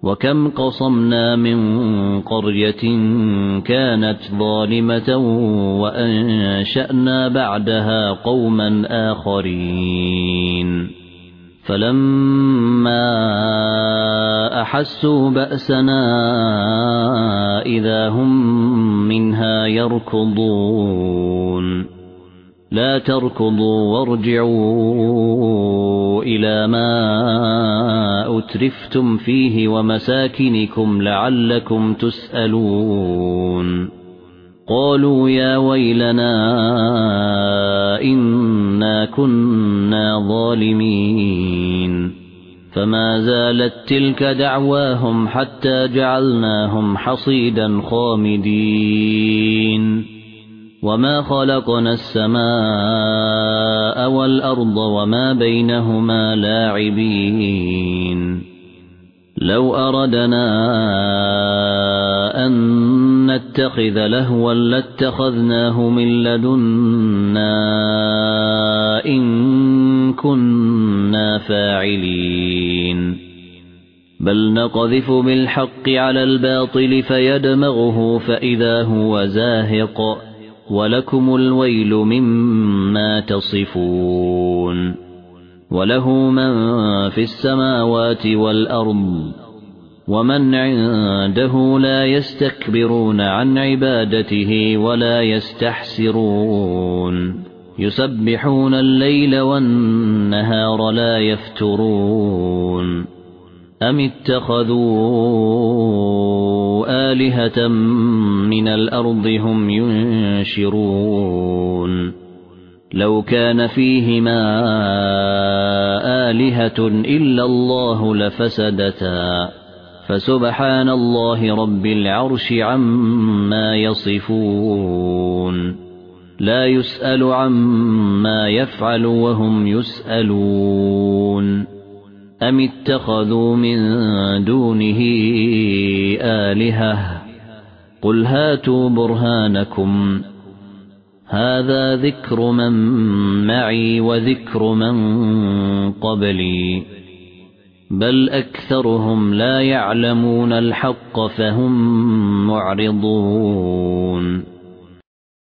وكم قصمنا من قرية كانت ظالمة وأنشأنا بعدها قوما آخرين فلما أحسوا بأسنا إذا هم منها يركضون لا تركضوا وارجعوا إلى ما أترفتم فيه ومساكنكم لعلكم تسألون قالوا يا ويلنا إنا كنا ظالمين فما زالت تلك دعواهم حتى جعلناهم حصيدا خامدين وما خلقنا السماء والأرض وما بينهما لاعبين لو أردنا أن نتخذ لهوا لاتخذناه من لدنا إن كنا فاعلين بل نقذف بالحق على الباطل فيدمغه فإذا هو زاهق ولكم الويل مما تصفون وله من في السماوات والأرض ومن عنده لا يستكبرون عن عبادته ولا يستحسرون يسبحون الليل والنهار لا يفترون أم اتخذوا آلهة من الأرض هم ينشرون لو كان فيهما آلهة إلا الله لفسدتا فسبحان الله رب العرش عما يصفون لا يسأل عما يفعل وهم يسألون أم اتخذوا من دونه آلهة قل هاتوا برهانكم هذا ذكر من معي وذكر من قبلي بل أكثرهم لا يعلمون الحق فهم معرضون